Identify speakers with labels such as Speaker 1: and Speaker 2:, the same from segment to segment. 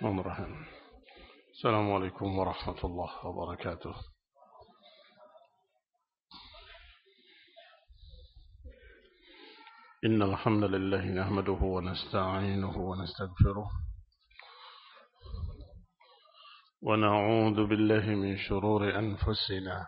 Speaker 1: الرحمن الرحيم. السلام عليكم ورحمة الله وبركاته. إن الحمد لله نحمده ونستعينه ونستغفره ونعوذ بالله من شرور أنفسنا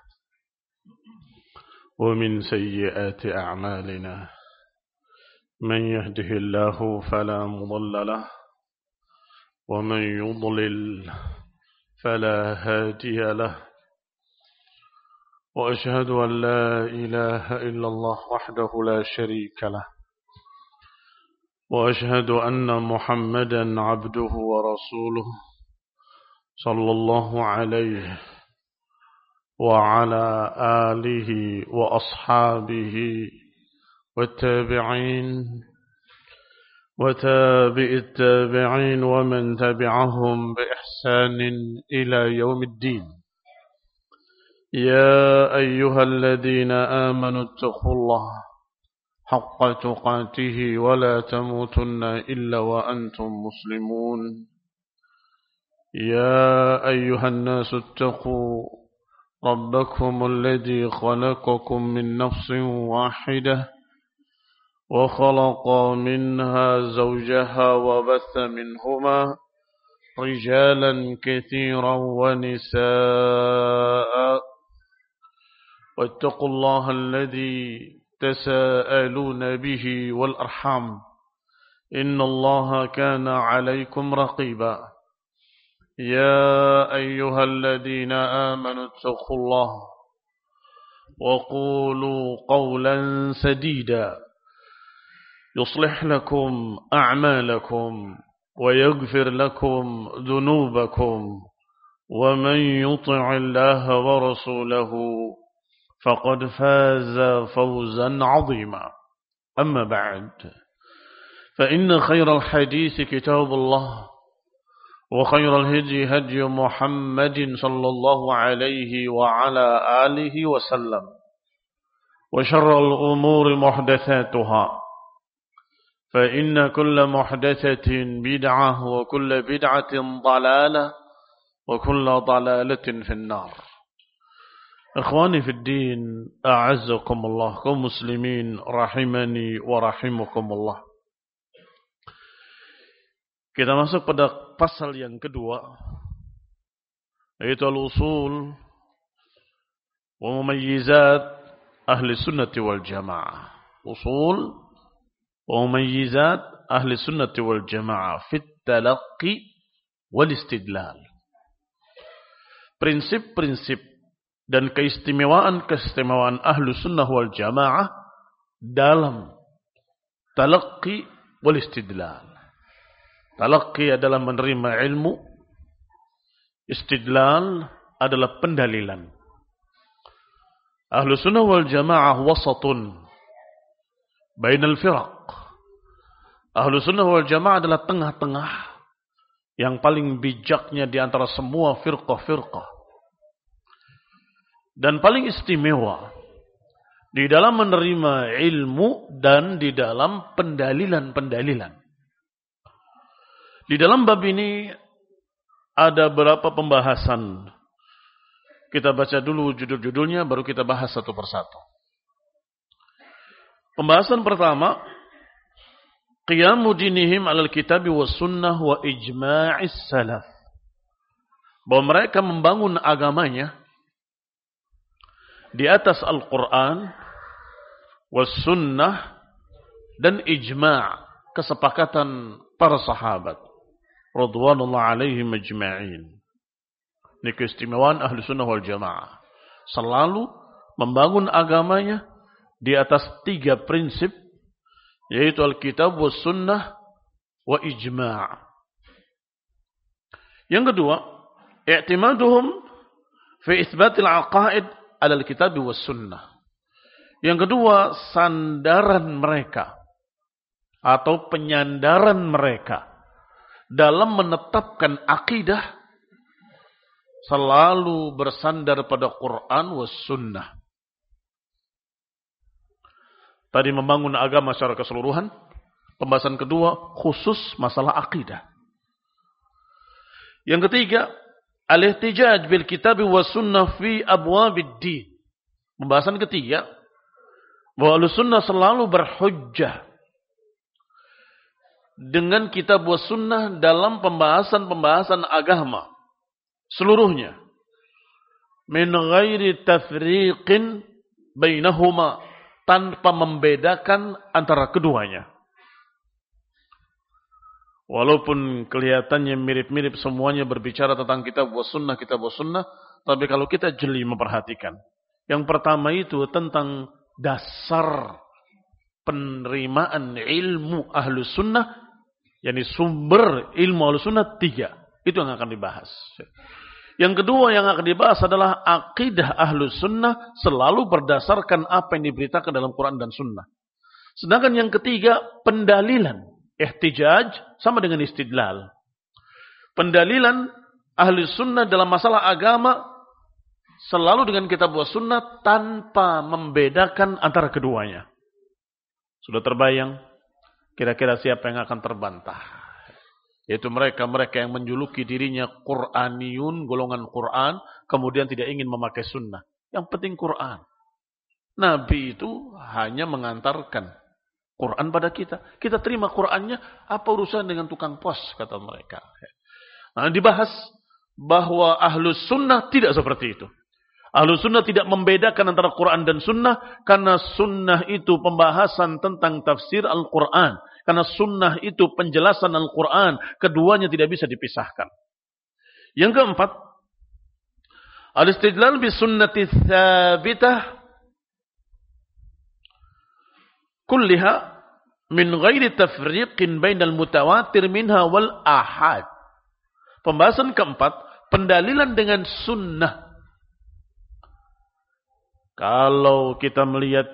Speaker 1: ومن سيئات أعمالنا. من يهده الله فلا مضل له ومن يضلل فلا هادي له، وأشهد أن لا إله إلا الله وحده لا شريك له، وأشهد أن محمدا عبده ورسوله صلى الله عليه وعلى آله وأصحابه والتابعين وتابع التابعين ومن تبعهم بإحسان إلى يوم الدين. يا أيها الذين آمنوا اتقوا الله حق تقاته ولا تموتن إلا وأنتم مسلمون. يا أيها الناس اتقوا ربكم الذي خلقكم من نفس واحدة وخلق منها زوجها وبث منهما رجالا كثيرا ونساء، واتقوا الله الذي تساءلون به والأرحام إن الله كان عليكم رقيبا. يا أيها الذين آمنوا اتقوا الله وقولوا قولا سديدا يصلح لكم أعمالكم ويغفر لكم ذنوبكم، ومن يطع الله ورسوله فقد فاز فوزا عظيما. أما بعد، فإن خير الحديث كتاب الله، وخير الهدي هدي محمد صلى الله عليه وعلى آله وسلم، وشر الأمور محدثاتها، فإن كل محدثة بدعة وكل بدعة ضلالة وكل ضلالة في النار. إخواني في الدين، أعزكم الله kaum muslimin rahimani wa rahimakumullah. Kita masuk pada pasal yang kedua, yaitu al-usul wa mumayyizat ahli sunnati wal jamaah. Usul wa mumayyizat ahli sunnati wal jamaah fit talaqqi wal istidlal. Prinsip-prinsip dan keistimewaan ahlu sunnah wal jamaah dalam talaqqi wal istidlal. Talaqqi adalah menerima ilmu, istidlal adalah pendalilan. Ahlu sunnah wal jamaah wasatun bainal firaq. Ahlu sunnah wal jamaah adalah tengah-tengah yang paling bijaknya di antara semua firqah-firqah, dan paling istimewa di dalam menerima ilmu dan di dalam pendalilan-pendalilan. Di dalam bab ini ada beberapa pembahasan. Kita baca dulu judul-judulnya, baru kita bahas satu persatu. Pembahasan pertama, qiyamu dinihim alal kitabi was sunnah wa ijma'is salaf. Bahwa mereka membangun agamanya di atas Al-Quran, was sunnah, dan ijma' kesepakatan para sahabat radhiyallahu alaihim ajma'in. Ini keistimewaan ahli sunnah wal jamaah. Selalu membangun agamanya di atas 3 prinsip, yaitu Al-Kitab was sunnah wa ijma'. Yang kedua, i'timaduhum fi itsbatil aqaid ala al-kitab was sunnah. Yang kedua, sandaran mereka atau penyandaran mereka dalam menetapkan akidah selalu bersandar pada Quran was sunnah. Tadi membangun agama secara keseluruhan. Pembahasan kedua khusus masalah akidah. Yang ketiga, al-ihtijaj bil kitab wa sunnah fi abwabid din. Pembahasan ketiga, bahwa Ahlussunnah selalu berhujjah dengan kitab wa sunnah dalam pembahasan-pembahasan agama seluruhnya. Min ghairi tafriqin bainahuma, tanpa membedakan antara keduanya. Walaupun kelihatannya mirip-mirip semuanya berbicara tentang kitab wa sunnah, tapi kalau kita jeli memperhatikan, yang pertama itu tentang dasar penerimaan ilmu Ahlus Sunnah, yakni sumber ilmu Ahlus Sunnah 3. Itu yang akan dibahas. Yang kedua yang akan dibahas adalah akidah Ahlus Sunnah selalu berdasarkan apa yang diberitakan dalam Quran dan Sunnah. Sedangkan yang ketiga, pendalilan. Ihtijaj sama dengan istidlal. Pendalilan Ahlus Sunnah dalam masalah agama selalu dengan kitab wa sunnah tanpa membedakan antara keduanya. Sudah terbayang kira-kira siapa yang akan terbantah? Yaitu mereka yang menjuluki dirinya Qur'aniyun, golongan Qur'an, kemudian tidak ingin memakai sunnah. Yang penting Qur'an. Nabi itu hanya mengantarkan Quran pada kita. Kita terima Qur'annya, apa urusan dengan tukang pos, kata mereka. Nah, dibahas bahwa Ahlus Sunnah tidak seperti itu. Ahlus Sunnah tidak membedakan antara Quran dan Sunnah, karena Sunnah itu pembahasan tentang tafsir Al-Quran. Karena Sunnah itu penjelasan Al-Quran. Keduanya tidak bisa dipisahkan. Yang keempat, al-istidlal bi sunnati tsabitah kulliha min ghairi tafriqin bainal mutawatir minha wal ahad. Pembahasan keempat, pendalilan dengan sunnah. Kalau kita melihat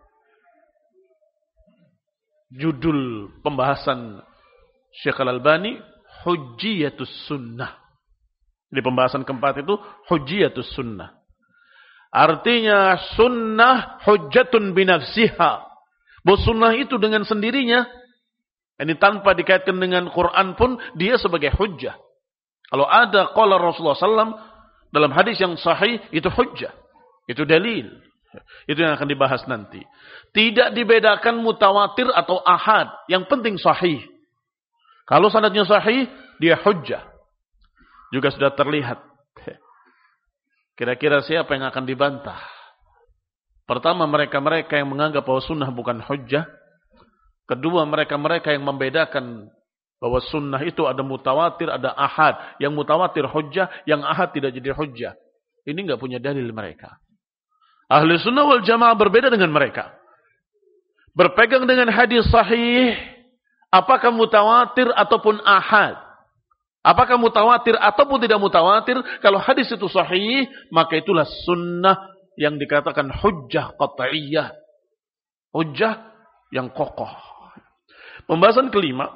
Speaker 1: judul pembahasan Syekh Al-Albani, Hujjiyatus Sunnah. Di pembahasan keempat itu Hujjiyatus Sunnah. Artinya sunnah hujjatun binafsiha. Bahwa sunnah itu dengan sendirinya, ini tanpa dikaitkan dengan Quran pun, dia sebagai hujjah. Kalau ada qala Rasulullah SAW dalam hadis yang sahih, itu hujjah. Itu dalil. Itu yang akan dibahas nanti. Tidak dibedakan mutawatir atau ahad. Yang penting sahih. Kalau sanadnya sahih, dia hujjah. Juga sudah terlihat. Kira-kira siapa yang akan dibantah? Pertama, mereka-mereka yang menganggap bahwa sunnah bukan hujjah. Kedua, mereka-mereka yang membedakan bahwa sunnah itu ada mutawatir, ada ahad. Yang mutawatir hujjah, yang ahad tidak jadi hujjah. Ini enggak punya dalil mereka. Ahli sunnah wal jamaah berbeda dengan mereka. Berpegang dengan hadis sahih, apakah mutawatir ataupun ahad. Apakah mutawatir ataupun tidak mutawatir. Kalau hadis itu sahih, maka itulah sunnah yang dikatakan hujjah qat'iyah. Hujjah yang kokoh. Pembahasan kelima,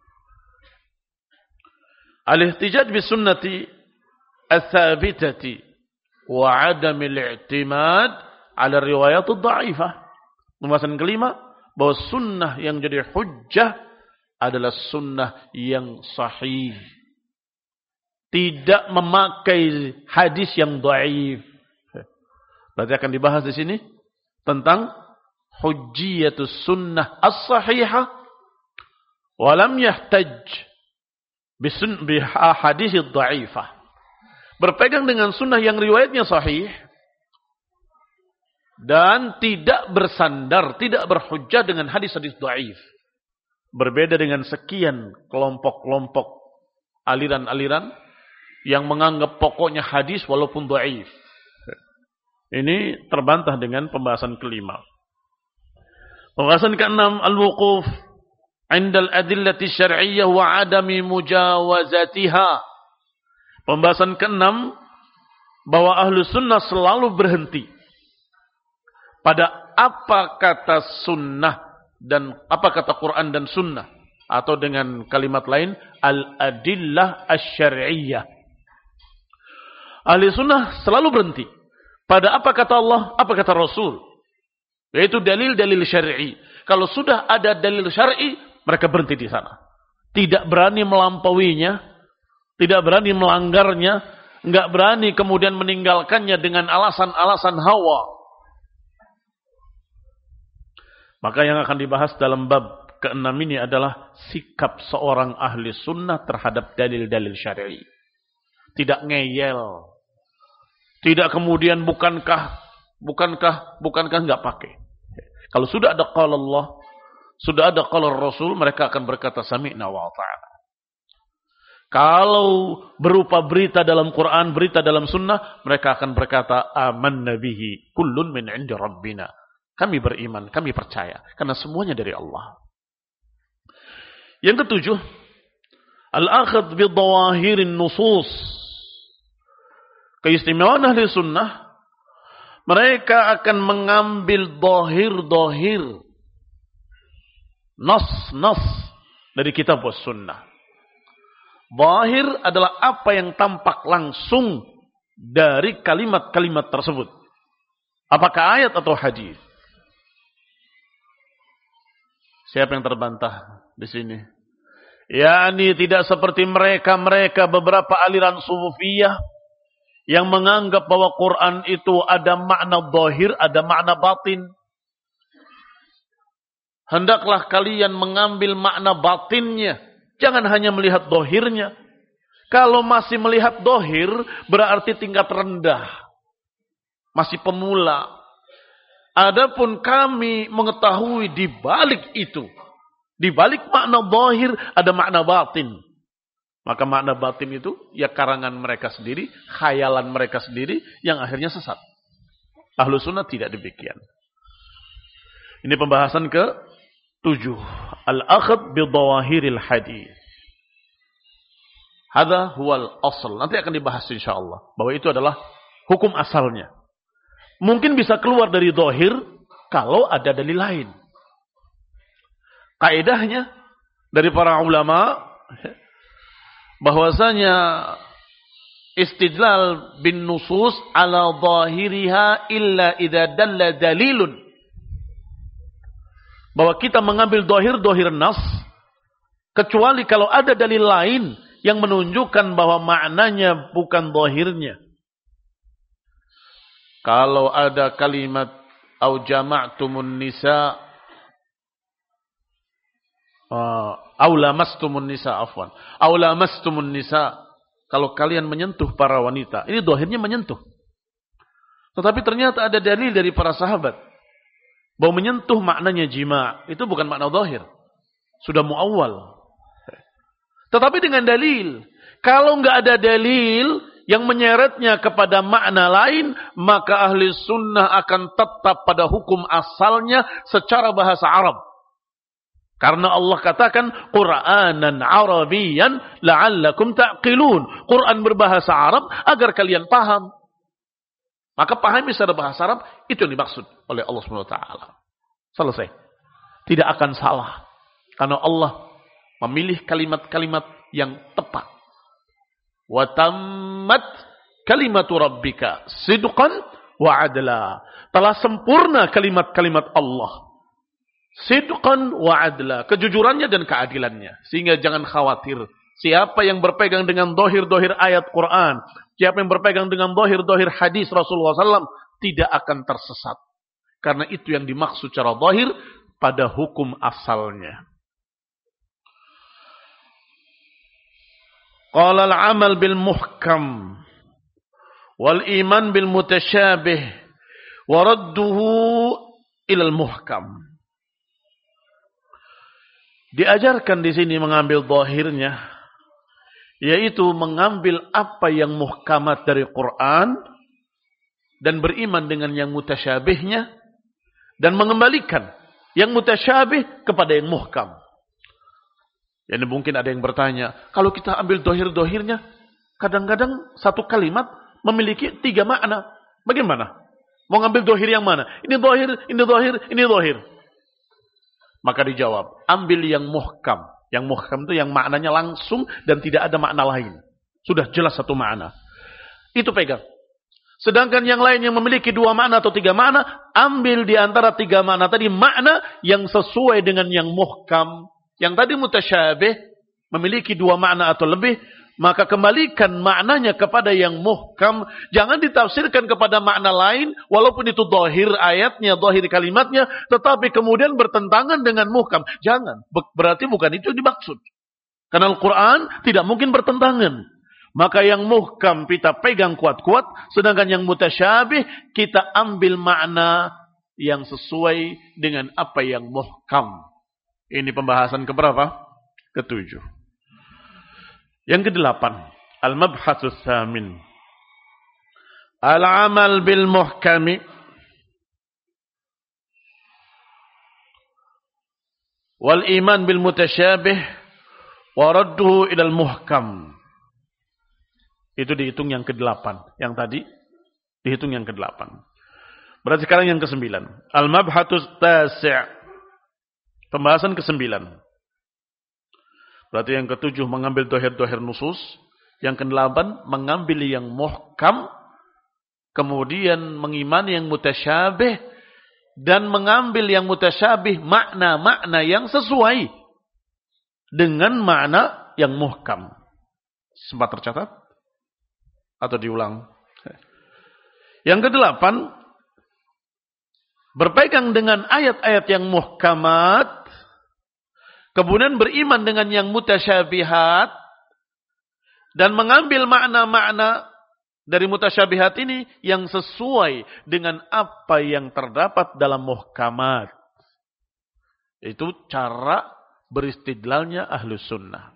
Speaker 1: al-ihtijaj bis sunnati ats-tsabitati wa 'adamil i'timad 'ala riwayat ad-dha'ifah. Pembahasan kelima, bahwa sunnah yang jadi hujjah adalah sunnah yang sahih. Tidak memakai hadis yang dhaif. Berarti akan dibahas di sini tentang hujjiyatus sunnah as-sahihah wa lam yahtaj bi hadis ad-dha'ifah. Berpegang dengan sunnah yang riwayatnya sahih dan tidak bersandar, tidak berhujjah dengan hadis-hadis dhaif. Berbeda dengan sekian kelompok-kelompok aliran-aliran yang menganggap pokoknya hadis walaupun dhaif. Ini terbantah dengan pembahasan kelima. Pembahasan keenam, al-wuquf 'inda al-adillati syar'iyyah wa 'adami mujawazatiha. Pembahasan keenam, bahwa ahlu sunnah selalu berhenti pada apa kata sunnah dan apa kata Quran dan sunnah, atau dengan kalimat lain al-adillah asy-syar'iyyah. Ahli sunnah selalu berhenti pada apa kata Allah, apa kata Rasul, yaitu dalil-dalil syar'i. Kalau sudah ada dalil syar'i, mereka berhenti di sana. Tidak berani melampauinya Tidak berani melanggarnya, enggak berani kemudian meninggalkannya dengan alasan-alasan hawa. Maka yang akan dibahas dalam bab ke-6 ini adalah sikap seorang ahli sunnah terhadap dalil-dalil syar'i. Tidak ngeyel. Tidak kemudian bukankah enggak pakai. Kalau sudah ada qala Allah, sudah ada qala Rasul, mereka akan berkata sami'na wa ata'na. Kalau berupa berita dalam Quran, berita dalam sunnah, mereka akan berkata amanna bihi kullun min 'indi rabbina. Kami beriman, kami percaya karena semuanya dari Allah. Yang ketujuh, al-akhadh bi dhawahirin nusus. Keistimewaan ahli sunnah, mereka akan mengambil dhahir-dhahir, nas-nas dari kitab was sunnah. Dhahir adalah apa yang tampak langsung dari kalimat-kalimat tersebut. Apakah ayat atau hadis? Siapa yang terbantah di sini? Yani tidak seperti mereka beberapa aliran sufiyah yang menganggap bahwa Quran itu ada makna zahir, ada makna batin. Hendaklah kalian mengambil makna batinnya. Jangan hanya melihat zahirnya. Kalau masih melihat zahir, berarti tingkat rendah. Masih pemula. Adapun kami mengetahui di balik itu. Di balik makna zahir, ada makna batin. Maka makna batin itu ya karangan mereka sendiri, khayalan mereka sendiri yang akhirnya sesat. Ahlu sunnah tidak demikian. Ini pembahasan ke-7. Al-akhad bidhawahiril hadis. Hadha huwal asl. Nanti akan dibahas insyaallah bahwa itu adalah hukum asalnya. Mungkin bisa keluar dari zahir kalau ada dalil lain. Kaidahnya dari para ulama bahwasanya istidlal bin nusus ala zahiriha illa idza dalla dalilun. Bahwa kita mengambil zahir nas kecuali kalau ada dalil lain yang menunjukkan bahwa maknanya bukan zahirnya. Kalau ada kalimat au jama'tumun nisa au lamastumun nisa afwan. Au lamastumun nisa. Kalau kalian menyentuh para wanita. Ini zahirnya menyentuh. Tetapi ternyata ada dalil dari para sahabat. Bahwa menyentuh maknanya jima'. Itu bukan makna zahir. Sudah muawwal. Tetapi dengan dalil. Kalau enggak ada dalil yang menyeretnya kepada makna lain. Maka ahli sunnah akan tetap pada hukum asalnya secara bahasa Arab. Karena Allah katakan Qur'anan Arabiyan la'allakum ta'qilun. Quran berbahasa Arab agar kalian paham. Maka pahami secara bahasa Arab itu yang dimaksud oleh Allah SWT. Selesai. Tidak akan salah. Karena Allah memilih kalimat-kalimat yang tepat. Wa tammat kalimatu rabbika sidqan wa adla. Telah sempurna kalimat-kalimat Allah. Sidqan wa adla, kejujurannya dan keadilannya. Sehingga jangan khawatir. Siapa yang berpegang dengan dohir-dohir ayat Quran, siapa yang berpegang dengan dohir-dohir hadis Rasulullah SAW, tidak akan tersesat. Karena itu yang dimaksud secara dohir pada hukum asalnya. Qala al-amal bil muhkam wal iman bil mutasyabih wa radduhu ilal muhkam. Diajarkan di sini mengambil zahirnya, yaitu mengambil apa yang muhkamat dari Quran dan beriman dengan yang mutasyabihnya dan mengembalikan yang mutasyabih kepada yang muhkam. Jadi mungkin ada yang bertanya, kalau kita ambil zahir-zahirnya, kadang-kadang satu kalimat memiliki 3 makna. Bagaimana? Mau ngambil zahir yang mana? Ini zahir, ini zahir, ini zahir. Maka dijawab, ambil yang muhkam. Yang muhkam itu yang maknanya langsung dan tidak ada makna lain. Sudah jelas satu makna. Itu pegang. Sedangkan yang lain yang memiliki 2 makna atau 3 makna, ambil di antara 3 makna tadi makna yang sesuai dengan yang muhkam. Yang tadi mutasyabih, memiliki 2 makna atau lebih, maka kembalikan maknanya kepada yang muhkam. Jangan ditafsirkan kepada makna lain, walaupun itu zahir ayatnya, zahir kalimatnya, tetapi kemudian bertentangan dengan muhkam. Jangan, berarti bukan itu yang dimaksud. Karena Al-Quran tidak mungkin bertentangan. Maka yang muhkam kita pegang kuat-kuat, sedangkan yang mutasyabih kita ambil makna yang sesuai dengan apa yang muhkam. Ini pembahasan keberapa? Ketujuh. Yang kedelapan, al-mabhatsus tsamin. Al-amal bil muhkami wal iman bil mutasyabih wa radduhu ila al-muhkam. Itu dihitung yang ke-8. Yang tadi dihitung yang ke-8. Berarti sekarang yang ke-9. Al-mabhatus tasi'. Pembahasan ke-9. Berarti yang ke-7 mengambil dohir-dohir nusus. Yang ke-8 mengambil yang muhkam. Kemudian mengimani yang mutasyabih. Dan mengambil yang mutasyabih makna-makna yang sesuai dengan makna yang muhkam. Sempat tercatat? Atau diulang? Yang ke-8, berpegang dengan ayat-ayat yang muhkamat, kemudian beriman dengan yang mutasyabihat, dan mengambil makna-makna dari mutasyabihat ini yang sesuai dengan apa yang terdapat dalam muhkamat. Itu cara beristidlalnya Ahlus Sunnah.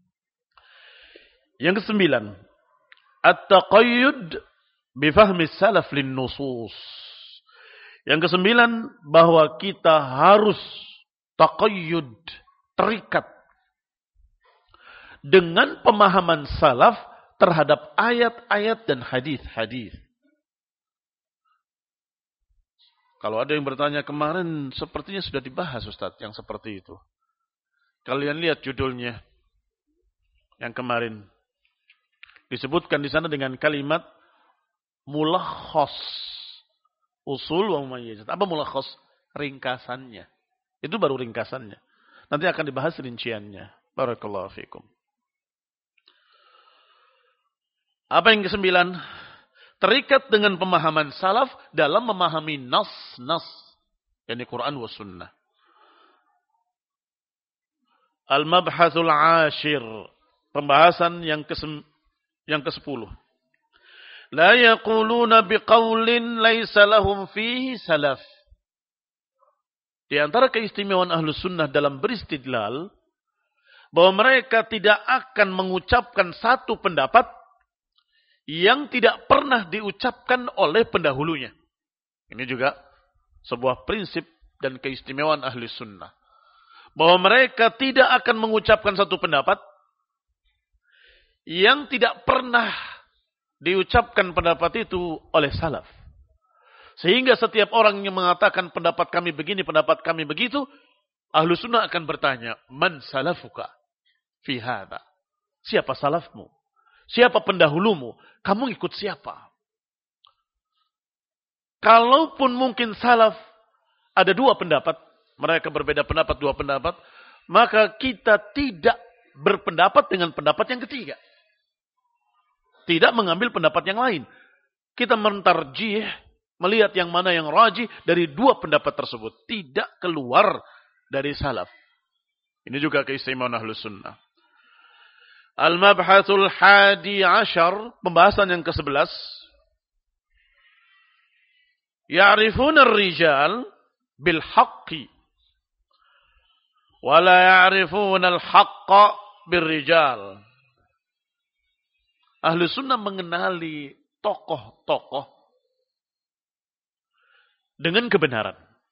Speaker 1: Yang ke-9, at-taqayyud bifahmi salaf lin nusus. Yang ke-9, bahwa kita harus taqayyud, terikat dengan pemahaman salaf terhadap ayat-ayat dan hadis-hadis. Kalau ada yang bertanya kemarin, sepertinya sudah dibahas Ustaz yang seperti itu. Kalian lihat judulnya yang kemarin. Disebutkan di sana dengan kalimat mulakhas usul wa mumayyizat. Apa mulakhas? Ringkasannya. Itu baru ringkasannya. Nanti akan dibahas rinciannya. Barakallahu fikum. Apa yang ke-9? Terikat dengan pemahaman salaf dalam memahami nas-nas, yakni Quran wa sunnah. Al-mabhasul ashir. Pembahasan yang ke-10. La yaquluna biqaulin laysa lahum fihi salaf. Di antara keistimewaan Ahlus Sunnah dalam beristidlal, bahwa mereka tidak akan mengucapkan satu pendapat yang tidak pernah diucapkan oleh pendahulunya. Ini juga sebuah prinsip dan keistimewaan Ahlus Sunnah. Bahwa mereka tidak akan mengucapkan satu pendapat yang tidak pernah diucapkan pendapat itu oleh salaf. Sehingga setiap orang yang mengatakan pendapat kami begini, pendapat kami begitu, Ahlus Sunnah akan bertanya, man salafuka fi hadha? Siapa salafmu? Siapa pendahulumu? Kamu ikut siapa? Kalaupun mungkin salaf ada dua pendapat, mereka berbeda pendapat, dua pendapat, maka kita tidak berpendapat dengan pendapat yang ketiga. Tidak mengambil pendapat yang lain. Kita mentarjih, melihat yang mana yang rajih dari dua pendapat tersebut. Tidak keluar dari salaf. Ini juga keistimewaan Ahlus Sunnah. Al-mabhasul hadi ashar. Pembahasan yang ke-11. Ya'rifuna ar-rijal bil haqqi. Wa la ya'rifuna al-haqqa bil rijal. Ahlus Sunnah mengenali tokoh-tokoh dengan kebenaran.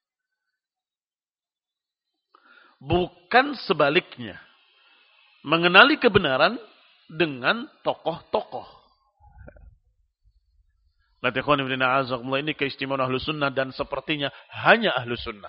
Speaker 1: Bukan sebaliknya. Mengenali kebenaran dengan tokoh-tokoh. Ini keistimewaan Ahlus Sunnah dan sepertinya hanya Ahlus Sunnah.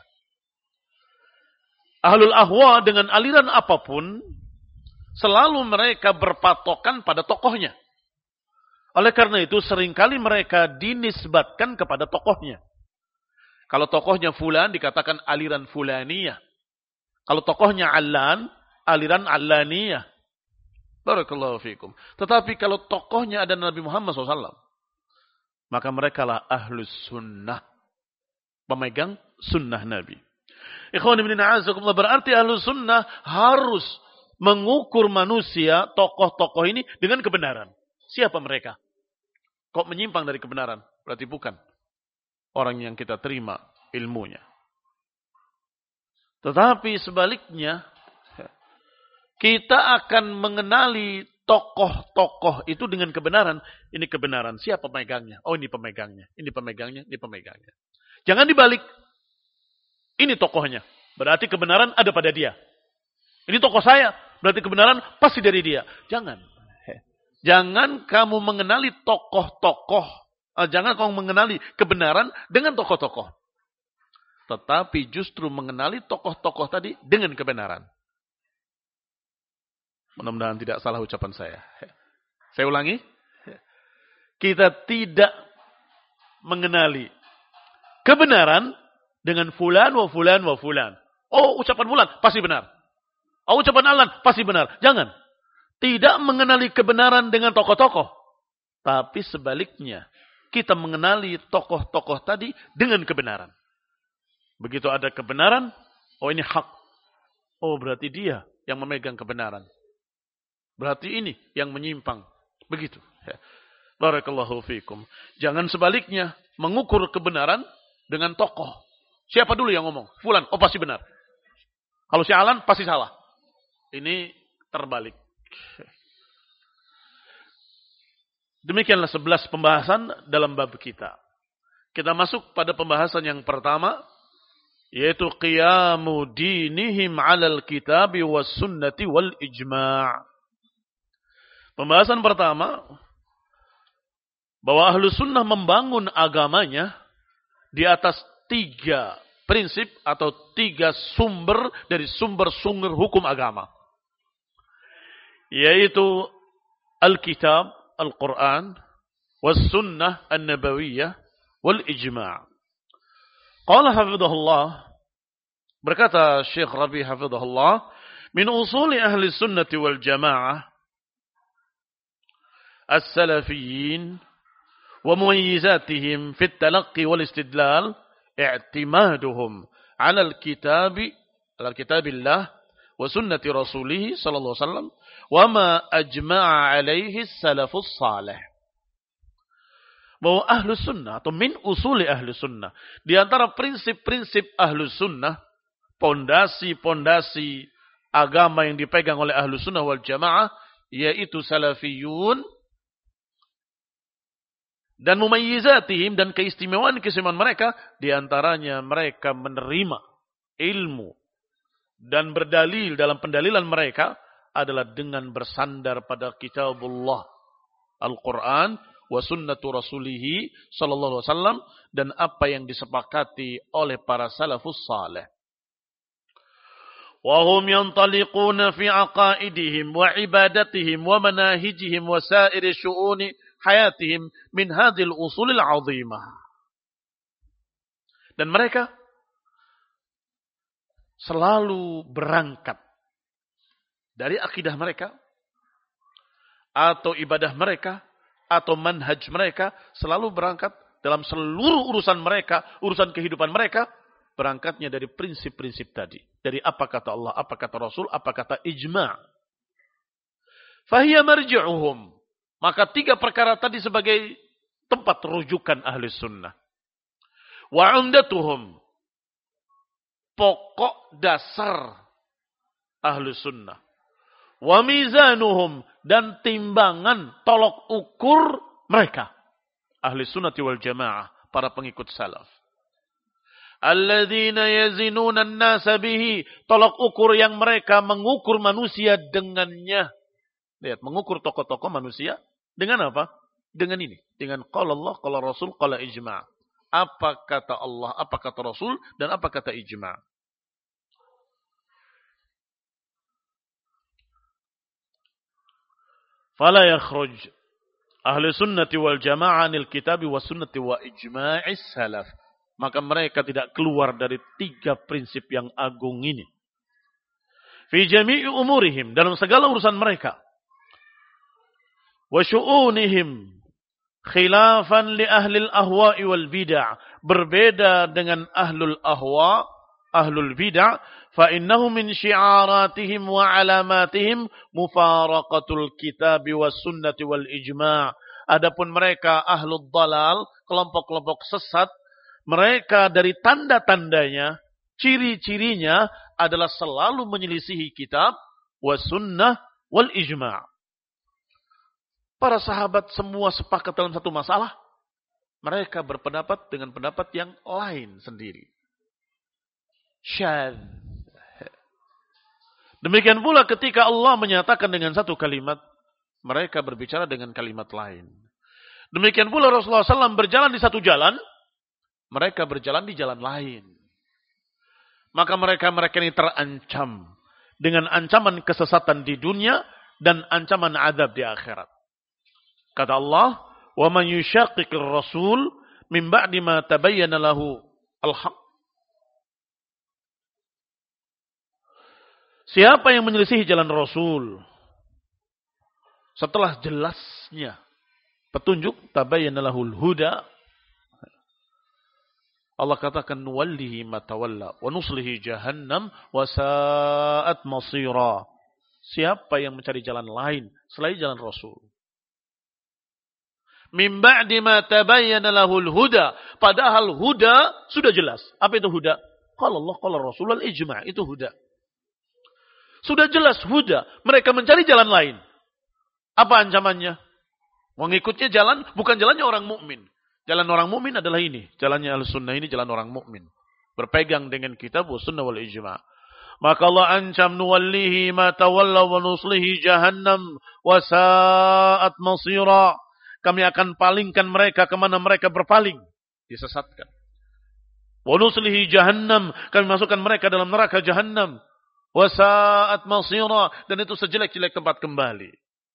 Speaker 1: Ahlul ahwa dengan aliran apapun, selalu mereka berpatokan pada tokohnya. Oleh karena itu seringkali mereka dinisbatkan kepada tokohnya. Kalau tokohnya fulan dikatakan aliran fulaniyah. Kalau tokohnya allan, aliran allaniyah. Barakallahu fikum. Tetapi kalau tokohnya ada Nabi Muhammad SAW, maka mereka lah ahlus sunnah. Pemegang sunnah Nabi. Ikhwan ibn a'azakumullah, berarti ahlus sunnah harus mengukur manusia, tokoh-tokoh ini dengan kebenaran. Siapa mereka? Kok menyimpang dari kebenaran? Berarti bukan orang yang kita terima ilmunya. Tetapi sebaliknya, kita akan mengenali tokoh-tokoh itu dengan kebenaran. Ini kebenaran. Siapa pemegangnya? Oh, ini pemegangnya. Ini pemegangnya. Ini pemegangnya. Jangan dibalik. Ini tokohnya. Berarti kebenaran ada pada dia. Ini tokoh saya. Berarti kebenaran pasti dari dia. Jangan. Jangan kamu mengenali tokoh-tokoh. Jangan kamu mengenali kebenaran dengan tokoh-tokoh. Tetapi justru mengenali tokoh-tokoh tadi dengan kebenaran. Mudah-mudahan tidak salah ucapan saya. Saya ulangi. Kita tidak mengenali kebenaran dengan fulan wa fulan wa fulan. Oh, ucapan fulan pasti benar. Oh, ucapan Alan pasti benar. Jangan. Tidak mengenali kebenaran dengan tokoh-tokoh. Tapi sebaliknya. Kita mengenali tokoh-tokoh tadi dengan kebenaran. Begitu ada kebenaran. Oh, ini hak. Oh, berarti dia yang memegang kebenaran. Berarti ini yang menyimpang. Begitu. Barakallahu fikum. Jangan sebaliknya mengukur kebenaran dengan tokoh. Siapa dulu yang ngomong? Fulan. Oh, pasti benar. Kalau si Alan pasti salah. Ini terbalik. Demikianlah 11 pembahasan dalam bab kita. Kita masuk pada pembahasan yang pertama, yaitu qiyamu dinihim 'alal kitabi was sunnati wal ijma'. Pembahasan pertama, bahwa ahlu sunnah membangun agamanya di atas 3 prinsip atau 3 sumber dari sumber-sumber hukum agama. Yaitu Alkitab, Al-Quran, was sunnah an-nabawiyah, wal ijma'. Qala hafidhahullah, berkata Syekh Rabi hafidhahullah, min usuli ahli sunnati wal jama'ah, السلفيين ومميزاتهم في التلقي والاستدلال اعتمادهم على الكتاب الله وسنة رسوله صلى الله عليه وسلم وما أجمع عليه السلف الصالح. Bahwa ahlu sunnah atau min usuli ahlu sunnah, di antara prinsip-prinsip ahlu sunnah, pondasi-pondasi agama yang dipegang oleh ahlu sunnah wal jamaah, yaitu salafiyun, dan mumayyizatihim, dan keistimewaan-keistimewaan mereka, diantaranya mereka menerima ilmu dan berdalil dalam pendalilan mereka adalah dengan bersandar pada kitabullah Al-Quran wa sunnatu rasulihi sallallahu alaihi wasallam, dan apa yang disepakati oleh para salafus salih. Wa hum yantaliquna fi aqaidihim wa ibadatihim wa manahijihim wa sa'iri syu'uni hayatihim min hadhil usulil azimah. Dan mereka selalu berangkat dari akidah mereka atau ibadah mereka atau manhaj mereka, selalu berangkat dalam seluruh urusan mereka, urusan kehidupan mereka, berangkatnya dari prinsip-prinsip tadi. Dari apa kata Allah, apa kata Rasul, apa kata ijma'. Fahiya marji'uhum. Maka 3 perkara tadi sebagai tempat rujukan ahli sunnah. Wa umdatuhum. Pokok dasar ahli sunnah. Wa mizanuhum. Dan timbangan tolok ukur mereka. Ahli sunnati wal jamaah. Para pengikut salaf. Alladzina yazinuna an-nasa bihi. Tolok ukur yang mereka mengukur manusia dengannya. Lihat, mengukur tokoh-tokoh manusia dengan apa? Dengan ini. Dengan qala Allah, qala Rasul, qala ijma'. Apa kata Allah, apa kata Rasul, dan apa kata ijma'. Fala yakhruj ahli sunnati wal jama'ah anil kitabi wa sunnati wa ijma'is salaf. Maka mereka tidak keluar dari 3 prinsip yang agung ini. Fi jami'i umurihim, dalam segala urusan mereka. wa syu'unihim khilafan li ahlil ahwa'i wal bid'ah, berbeda dengan ahlul ahwa, ahlul bid'ah, fa innahu min syi'aratihim wa alamatihim mufaraqatul kitabi was sunnati wal ijma'. Adapun mereka ahlul dalal, kelompok-kelompok sesat, mereka dari tanda-tandanya, ciri-cirinya adalah selalu menyelisihi kitab was sunnah wal ijma'. Para sahabat semua sepakat dalam satu masalah. Mereka berpendapat dengan pendapat yang lain sendiri. Syadz. Demikian pula ketika Allah menyatakan dengan satu kalimat, mereka berbicara dengan kalimat lain. Demikian pula Rasulullah SAW berjalan di satu jalan, mereka berjalan di jalan lain. Maka mereka ini terancam dengan ancaman kesesatan di dunia dan ancaman azab di akhirat. Kata Allah, "Wa man yushaqiqir rasul min ba'di ma tabayyana lahu al-haq." Siapa yang menyelisihi jalan Rasul setelah jelasnya petunjuk, tabayyana lahul huda, Allah katakan nuwallihi ma tawalla wa nuslihi jahannam wa sa'at masira. Siapa yang mencari jalan lain selain jalan Rasul? Min ba'di ma tabayyana lahul huda. Padahal huda sudah jelas. Apa itu huda? Qala Allah, qala Rasul, al-ijma'. Itu huda. Sudah jelas huda. Mereka mencari jalan lain. Apa ancamannya? Mengikutnya jalan, bukan jalannya orang mukmin. Jalan orang mukmin adalah ini. Jalannya al-sunnah ini jalan orang mukmin. Berpegang dengan kitab wa sunnah wal ijma'. Maka Allah ancam nuwallihi ma tawalla wa nuslihi jahannam wa sa'at masira. Kami akan palingkan mereka kemana mereka berpaling. Disesatkan. Wa nuslihi jahannam. Kami masukkan mereka dalam neraka jahannam. Wa sa'at masira. Dan itu sejelek-jelek tempat kembali.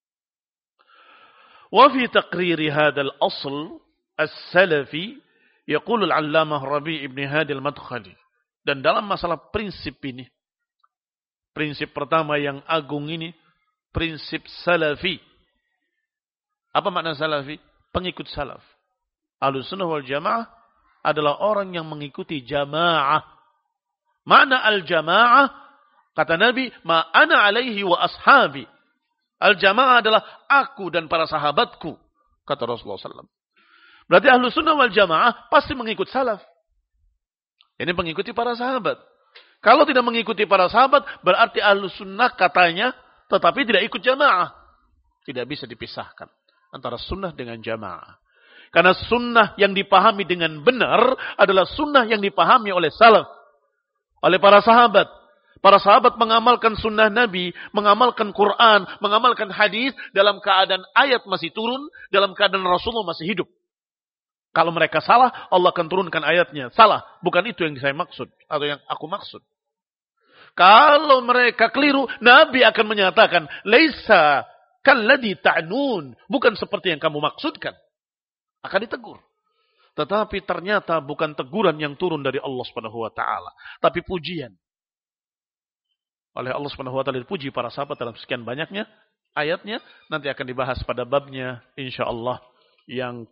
Speaker 1: Wa fi taqriri hadal asl as-salafi yaqulu al-allamah Rabi' ibn Hadi al-Madkhali. Dan dalam masalah prinsip ini, prinsip pertama yang agung ini, prinsip salafi. Apa makna salafi? Pengikut salaf. Ahlus sunnah wal jamaah adalah orang yang mengikuti jamaah. Makna al-jamaah, kata Nabi, ma ana alaihi wa ashabi. Al-jamaah adalah aku dan para sahabatku, kata Rasulullah SAW. Berarti ahlus sunnah wal jamaah pasti mengikut salaf. Ini mengikuti para sahabat. Kalau tidak mengikuti para sahabat, berarti ahlus sunnah katanya, tetapi tidak ikut jamaah. Tidak bisa dipisahkan antara sunnah dengan jamaah. Karena sunnah yang dipahami dengan benar adalah sunnah yang dipahami oleh salaf. Oleh para sahabat. Para sahabat mengamalkan sunnah Nabi, mengamalkan Quran, mengamalkan hadis dalam keadaan ayat masih turun, dalam keadaan Rasulullah masih hidup. Kalau mereka salah, Allah akan turunkan ayatnya. Salah, bukan itu yang saya maksud, atau yang aku maksud. Kalau mereka keliru, Nabi akan menyatakan, laisa kalladhi ta'nun, bukan seperti yang kamu maksudkan. Akan ditegur. Tetapi ternyata bukan teguran yang turun dari Allah Subhanahu wa taala, tapi pujian. Oleh Allah Subhanahu wa taala dipuji para sahabat dalam sekian banyaknya ayatnya, nanti akan dibahas pada babnya insyaallah yang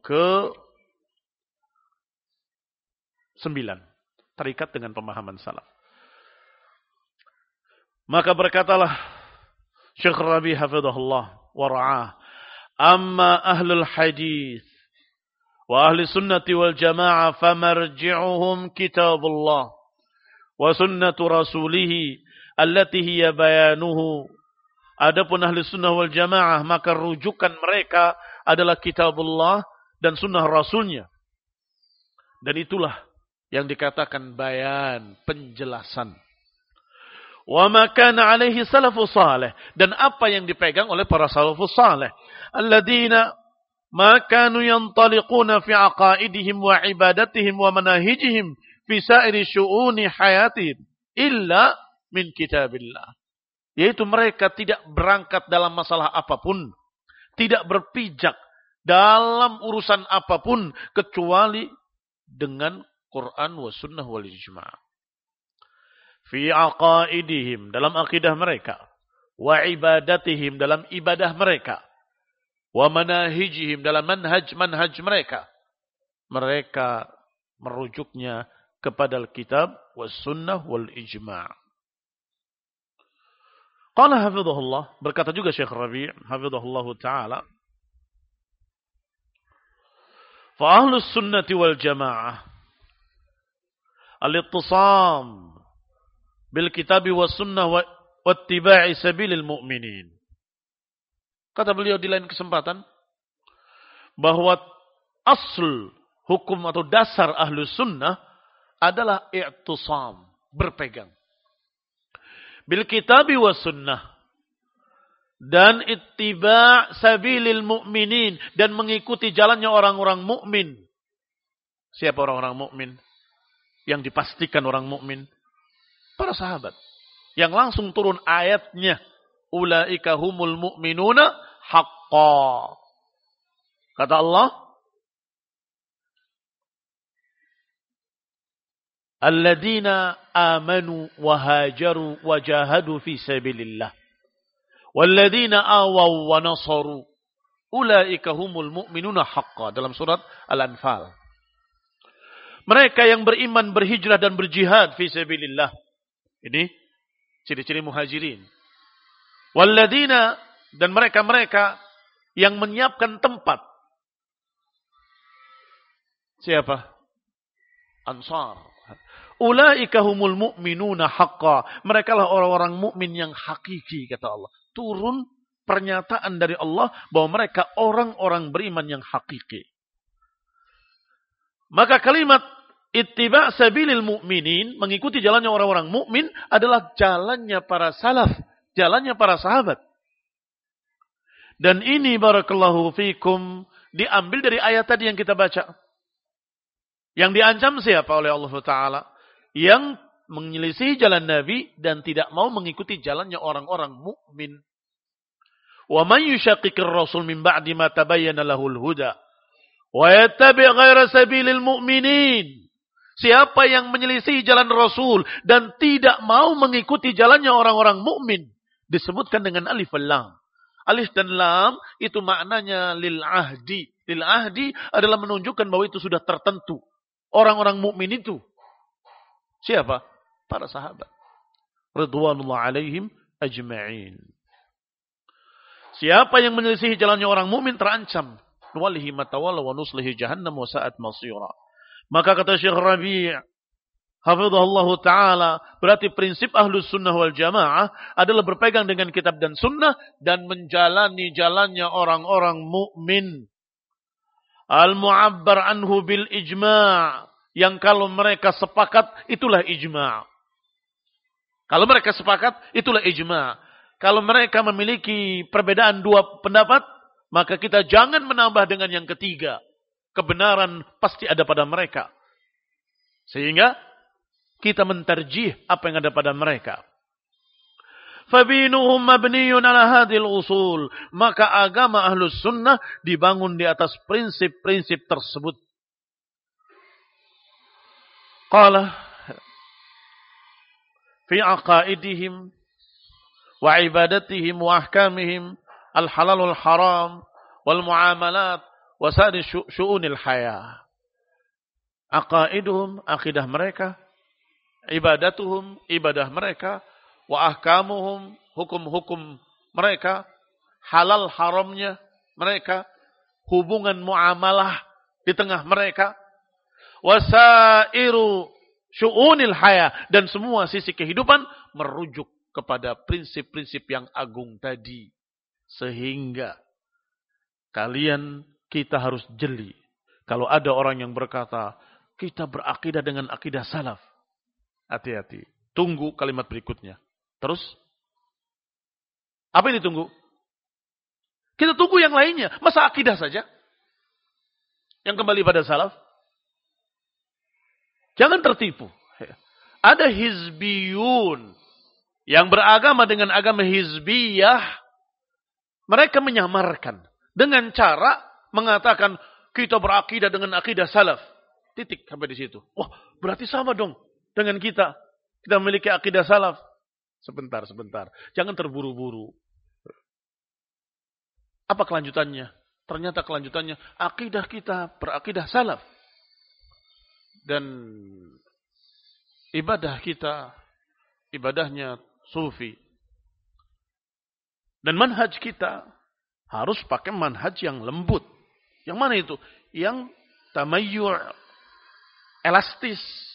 Speaker 1: ke-9, terikat dengan pemahaman salaf. Maka berkatalah Syekh Rabi hafizahullah wa ra'ah, amma ahlul hadis wa ahli sunnati wal jamaah famarji'uhum kitabullah wa sunnatu rasulih allati hiya bayanuhu. Adapun ahli sunnah wal jamaah, maka rujukan mereka adalah kitabullah dan sunnah rasulnya. Dan itulah yang dikatakan bayan, penjelasan. Wa ma kana alaihi salafus salih, dan apa yang dipegang oleh para salafus salih, alladzina ma kanu yantaliquna fi aqaidihim wa ibadatihim wa manahijihim fi sa'iri syu'uni hayatihim illa min kitabillah. Yaitu mereka tidak berangkat dalam masalah apapun, tidak berpijak dalam urusan apapun kecuali dengan Quran wa sunnah wal ijma'. Fi aqaidihim, dalam akidah mereka, wa ibadatihim, dalam ibadah mereka, wa manahijihim, dalam manhaj mereka. Mereka merujuknya kepada Alkitab was sunnah wal ijma'. Qala hafizahullah, berkata juga Syekh Rabi' hafizahullah taala, fa ahlus sunnati wal jamaah al-ittisam bil kitab was sunnah wa ittiba'i sabilil mu'minin. Kata beliau di lain kesempatan bahwa asl hukum atau dasar ahlus sunnah adalah i'tisam, berpegang bil kitabi was sunnah, dan ittiba' sabilil mu'minin, dan mengikuti jalannya orang-orang mukmin. Siapa orang-orang mukmin? Yang dipastikan orang mukmin? Para sahabat. Yang langsung turun ayatnya, ulaika humul mu'minuna haqqan. Kata Allah, alladzina amanu wa hajaru wa jahadu fi sabilillah walladzina awaw wa nasaru ulaika humul mu'minuna haqqan, dalam surat Al-Anfal. Mereka yang beriman, berhijrah dan berjihad fi sabilillah. Ini ciri-ciri muhajirin. Walladzina, dan mereka-mereka yang menyiapkan tempat. Siapa? Ansar. Ulaika humul mu'minuna haqqan. Mereka lah orang-orang mukmin yang hakiki, kata Allah. Turun pernyataan dari Allah bahwa mereka orang-orang beriman yang hakiki. Maka kalimat ittiba' sabilil mu'minin, mengikuti jalannya orang-orang mukmin, adalah jalannya para salaf, jalannya para sahabat. Dan ini barakallahu fikum diambil dari ayat tadi yang kita baca. Yang diancam siapa oleh Allah Ta'ala? Yang menyelisih jalan Nabi dan tidak mau mengikuti jalannya orang-orang mukmin. Wa man yushaqiqir rasul min ba'di ma tabayyana lahul huda wa yattabi' ghaira sabilil mu'minin. Siapa yang menyelisih jalan Rasul dan tidak mau mengikuti jalannya orang-orang mukmin, disebutkan dengan alif dan lam. Alif dan lam itu maknanya lil ahdi. Lil ahdi adalah menunjukkan bahwa itu sudah tertentu. Orang-orang mukmin itu siapa? Para sahabat. Ridwanullah alaihim ajma'in. Siapa yang menyelisihi jalannya orang mukmin terancam. Nuwallihi ma tawalla wa nuslihi jahannam wa sa'at masira. Maka kata Syekh Rabi' hafizahullah ta'ala, berarti prinsip ahlus sunnah wal jamaah adalah berpegang dengan kitab dan sunnah dan menjalani jalannya orang-orang mukmin. Al-mu'abbar anhu bil ijma'. Yang kalau mereka sepakat, itulah ijma'. Kalau mereka sepakat, itulah ijma'. Kalau mereka memiliki perbedaan dua pendapat, maka kita jangan menambah dengan yang ketiga. Kebenaran pasti ada pada mereka. Sehingga kita mentarjih apa yang ada pada mereka. Fabinuhum mabniyun ala hadhil usul. Maka agama ahlus sunnah dibangun di atas prinsip-prinsip tersebut. Qala fi aqaidihim wa ibadatihim wa ahkamihim al-halal wal-haram wal muamalat wa sa'ir syu'unil hayah. Aqaiduhum, akidah mereka, ibadatuhum, ibadah mereka, wa ahkamuhum, hukum-hukum mereka, halal haramnya mereka, hubungan muamalah di tengah mereka, wasairu syu'unil haya, dan semua sisi kehidupan merujuk kepada prinsip-prinsip yang agung tadi. Sehingga kita harus jeli. Kalau ada orang yang berkata, kita berakidah dengan akidah salaf. Hati-hati. Tunggu kalimat berikutnya. Terus? Apa yang ditunggu? Kita tunggu yang lainnya. Masa akidah saja? Yang kembali pada salaf? Jangan tertipu. Ada hizbiyun yang beragama dengan agama hizbiyah. Mereka menyamarkan dengan cara mengatakan kita berakidah dengan akidah salaf. Titik sampai di situ. Wah, berarti sama dong dengan kita. Kita memiliki akidah salaf. Sebentar. Jangan terburu-buru. Apa kelanjutannya? ternyata kelanjutannya akidah kita berakidah salaf. Dan ibadah kita ibadahnya sufi. Dan manhaj kita harus pakai manhaj yang lembut. Yang mana itu? Yang tamayyu' elastis.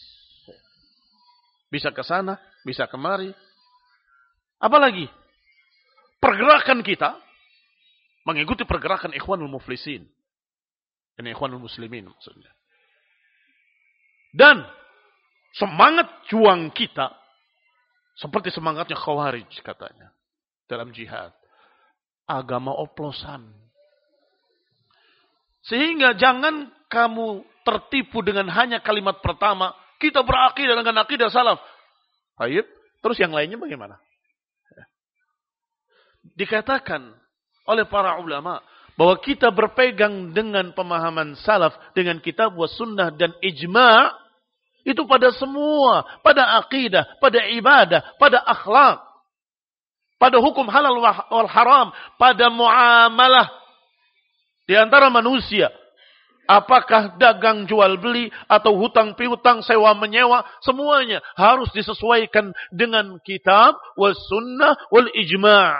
Speaker 1: Bisa ke sana, bisa kemari. Apalagi pergerakan kita mengikuti pergerakan Ikhwanul Muflisin dan Ikhwanul Muslimin maksudnya. Dan semangat juang kita seperti semangatnya Khawarij katanya dalam jihad. Agama oplosan. Sehingga jangan kamu tertipu dengan hanya kalimat pertama, kita berakidah dengan akidah salaf. Baik, terus yang lainnya bagaimana? Dikatakan oleh para ulama bahwa kita berpegang dengan pemahaman salaf, dengan kitab was sunnah dan ijma' itu pada semua, pada akidah, pada ibadah, pada akhlak, pada hukum halal wal haram, pada muamalah di antara manusia. Apakah dagang jual beli atau hutang piutang, sewa menyewa, semuanya harus disesuaikan dengan kitab was sunnah wal ijma'.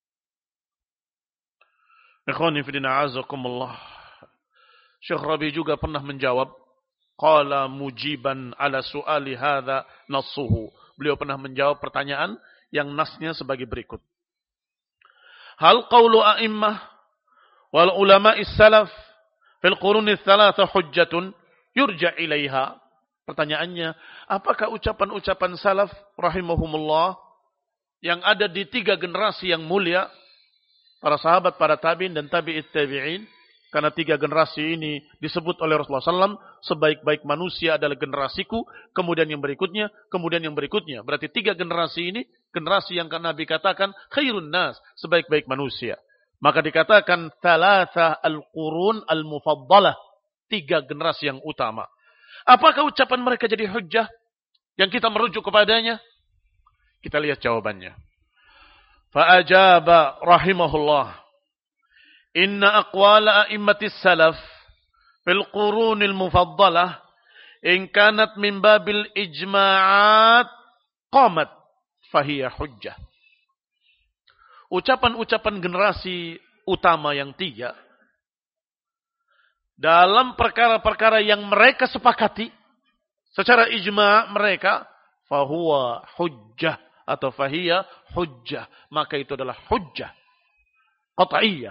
Speaker 1: Ikhwani fi din a'azakumullah. Syekh Rabi juga pernah menjawab, qala mujiban ala su'ali hadza nassuhu. Beliau pernah menjawab pertanyaan yang nasnya sebagai berikut. Hal qawlu a'immah wal ulama'is salaf fil quruni tsalatsa hujjatun yurja' ilaiha. Pertanyaannya, apakah ucapan-ucapan salaf rahimahumullah yang ada di 3 generasi yang mulia, para sahabat, para tabi'in dan tabi'it tabi'in, karena 3 generasi ini disebut oleh Rasulullah SAW, sebaik-baik manusia adalah generasiku, kemudian yang berikutnya, kemudian yang berikutnya. Berarti 3 generasi ini, generasi yang Nabi katakan khairun nas, sebaik-baik manusia. Maka dikatakan thalatha al-qurun al-mufaddalah, 3 generasi yang utama. Apakah ucapan mereka jadi hujjah yang kita merujuk kepadanya? Kita lihat jawabannya. Fa'ajaba rahimahullah, inna aqwala a'immatis salaf fil qurunil mufaddalah in kanat min babil ijma'at qamat fahiya hujjah. Ucapan-ucapan generasi utama yang 3 dalam perkara-perkara yang mereka sepakati secara ijma' mereka, fahuwa hujjah atau fahiya hujjah, maka itu adalah hujjah qat'iyah.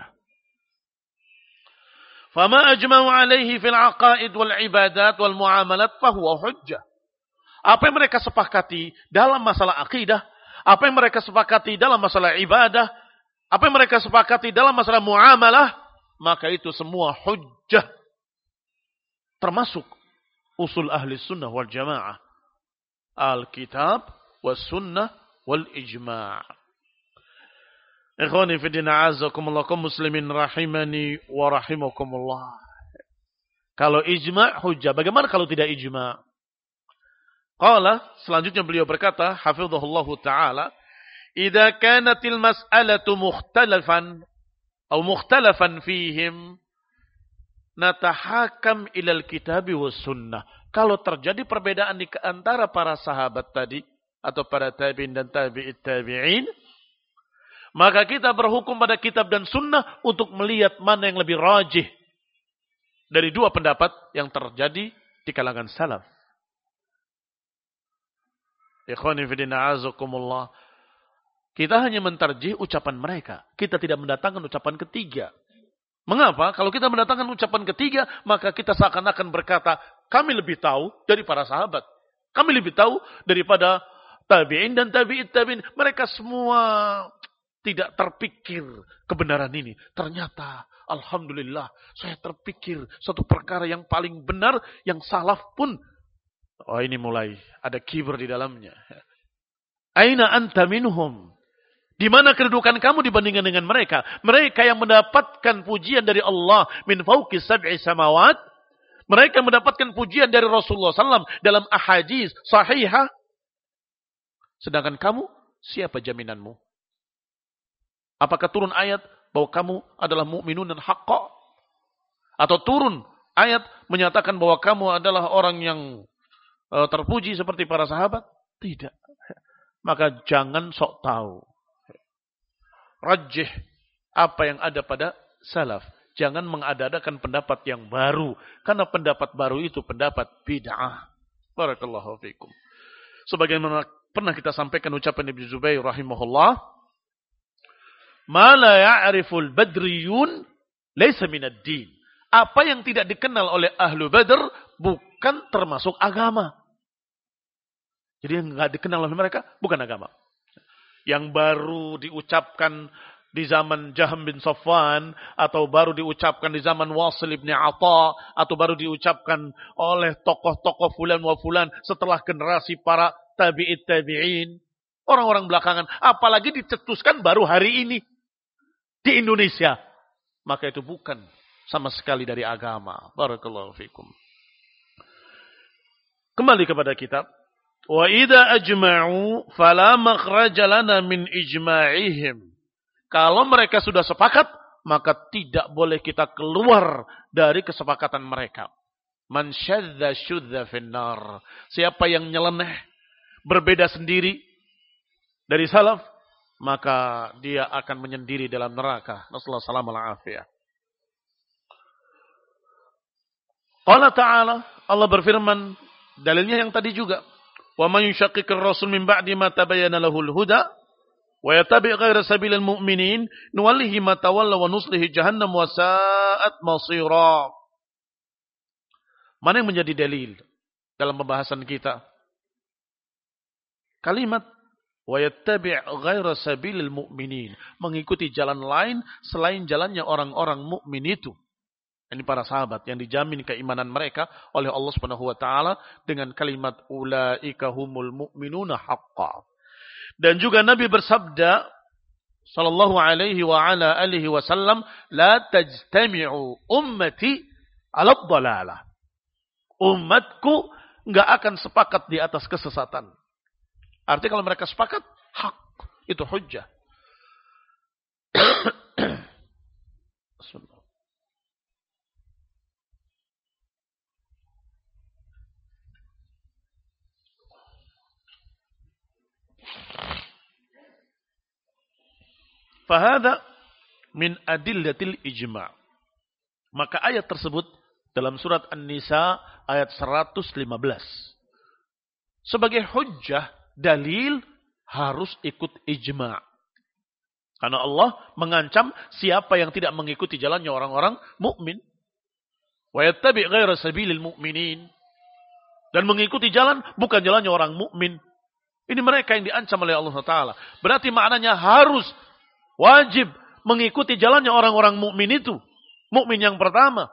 Speaker 1: Fama ajma'u alaihi fil aqaid wal ibadat wal muamalat fahuwa hujjah. Apa yang mereka sepakati dalam masalah akidah, apa yang mereka sepakati dalam masalah ibadah, apa yang mereka sepakati dalam masalah muamalah, maka itu semua hujjah. Termasuk usul ahli sunnah wal jamaah. Al-kitab was sunnah wal ijma'. Ikhwani fi din a'azakumullah, kaum muslimin rahimani wa rahimakumullah. Kalau ijma' hujjah, bagaimana kalau tidak ijma'? Qala, selanjutnya beliau berkata, hafizahullahu ta'ala, idza kanatil mas'alatu mukhtalafan atau mukhtalafan fihim natahakam ilal kitabi was sunnah. Kalau terjadi perbedaan di antara para sahabat tadi atau para tabi'in dan tabi'it tabi'in, maka kita berhukum pada kitab dan sunnah untuk melihat mana yang lebih rajih dari 2 pendapat yang terjadi di kalangan salaf. Ikhwani fi din a'azakumullah. Kita hanya mentarjih ucapan mereka. Kita tidak mendatangkan ucapan ketiga. Mengapa? Kalau kita mendatangkan ucapan ketiga, maka kita seakan-akan berkata, kami lebih tahu dari para sahabat. Kami lebih tahu daripada tabi'in dan tabi'it tabi'in. Mereka semua tidak terpikir kebenaran ini. Ternyata, alhamdulillah, saya terpikir suatu perkara yang paling benar, yang salaf pun, oh ini mulai ada kibir di dalamnya. Aina anta minhum? Di mana kedudukan kamu dibandingkan dengan mereka? Mereka yang mendapatkan pujian dari Allah min fauqis sab'i samawat. Mereka mendapatkan pujian dari Rasulullah SAW dalam ahadits sahihah. Sedangkan kamu, siapa jaminanmu? Apakah turun ayat bahwa kamu adalah mu'minun dan haqqa? Atau turun ayat menyatakan bahwa kamu adalah orang yang terpuji seperti para sahabat? Tidak. Maka jangan sok tahu. Rajih apa yang ada pada salaf. Jangan mengada-adakan pendapat yang baru. Karena pendapat baru itu pendapat bid'ah. Barakallahu fikum. Sebagaimana pernah kita sampaikan ucapan Ibnu Zubair rahimahullah. Ma la ya'riful badriyun laysa minad din. Apa yang tidak dikenal oleh ahlu Badr bukan termasuk agama. Jadi yang tidak dikenal oleh mereka bukan agama. Yang baru diucapkan di zaman Jahm bin Safwan, atau baru diucapkan di zaman Wasil ibn Atha, atau baru diucapkan oleh tokoh-tokoh fulan wa fulan setelah generasi para tabi'in, orang-orang belakangan. Apalagi dicetuskan baru hari ini di Indonesia. Maka itu bukan sama sekali dari agama. Barakallahu fikum. Kembali kepada kitab. Wa idza ajma'u fala makhraja lana min ijma'ihim. Kalau mereka sudah sepakat, maka tidak boleh kita keluar dari kesepakatan mereka. Man syadza syudza finnar. Siapa yang nyeleneh, berbeda sendiri dari salaf, maka dia akan menyendiri dalam neraka. Nasallahu alaihi wasallam. Allah Ta'ala, Allah berfirman, dalilnya yang tadi juga. Wa man yushaqiqir rasul min ba'di ma tabayyana lahul huda wa yattabi' ghayra sabilil mu'minin nuwallihi ma tawalla wa nuslihi jahannam wa sa'at masira. Mana yang menjadi dalil dalam pembahasan kita? Kalimat wa yattabi' ghayra sabilil mu'minin, mengikuti jalan lain selain jalannya orang-orang mukmin itu. Ini para sahabat yang dijamin keimanan mereka oleh Allah Subhanahu wa taala dengan kalimat ulaika humul mu'minuna haqqan. Dan juga Nabi bersabda sallallahu alaihi wa ala alihi wasallam, la tajtami'u ummati 'ala dhalalah. Umatku enggak akan sepakat di atas kesesatan. Artinya kalau mereka sepakat, hak, itu hujjah. Fahada min adillatil ijma'. Maka ayat tersebut dalam surat An-Nisa ayat 115. Sebagai hujjah, dalil harus ikut ijma'. Karena Allah mengancam siapa yang tidak mengikuti jalannya orang-orang mukmin. Wa yattabi' ghaira sabilil mu'minin. Dan mengikuti jalan bukan jalannya orang mukmin. Ini mereka yang diancam oleh Allah Ta'ala. Berarti maknanya harus wajib mengikuti jalannya orang-orang mukmin itu. Mukmin yang pertama.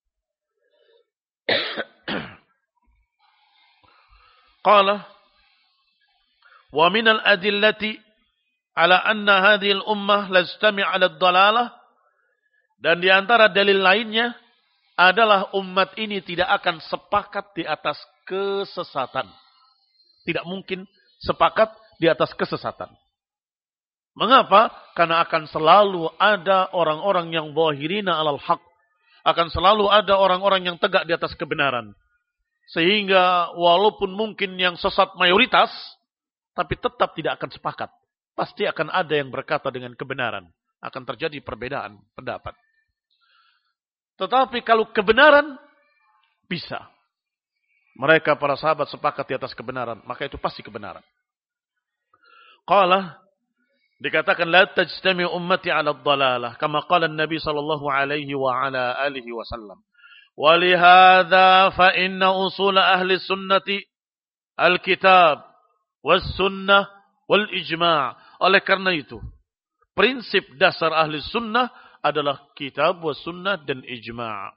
Speaker 1: Qala wa minal adillati ala anna hadhihi al-ummah lastami' 'ala ad-dalalah, dan di antara dalil lainnya adalah umat ini tidak akan sepakat di atas kesesatan. Tidak mungkin sepakat di atas kesesatan. Mengapa? Karena akan selalu ada orang-orang yang zahirina 'alal haq. Akan selalu ada orang-orang yang tegak di atas kebenaran. Sehingga walaupun mungkin yang sesat mayoritas, tapi tetap tidak akan sepakat. Pasti akan ada yang berkata dengan kebenaran. Akan terjadi perbedaan pendapat. Tetapi kalau kebenaran, bisa. Mereka para sahabat sepakat di atas kebenaran. Maka itu pasti kebenaran. Qala, dikatakan la tajtami ummati 'ala ad-dhalalah kama qala an-nabi sallallahu alaihi wa ala alihi wasallam. Wa li hadza fa inna usul ahli sunnati al-kitab was sunnah wal ijma'. Oleh karena itu, prinsip dasar ahli sunnah adalah kitab was sunnah dan ijma'.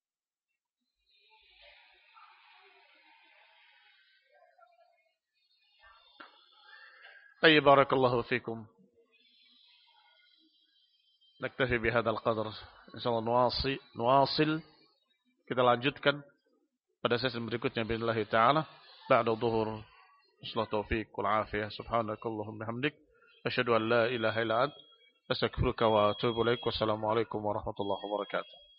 Speaker 1: Tayyib, barakallahu fikum. Naktafi bihadzal qadar. Insyaallah nuwasil. Kita lanjutkan pada sesi berikutnya billahi taala ba'da dhuhur. Wassalatu taufiq wal afiyah. Subhanakallahumma hamdik asyhadu an la ilaha illa ant astaghfiruka wa atubu ilaik. Wassalamu alaikum warahmatullahi wabarakatuh.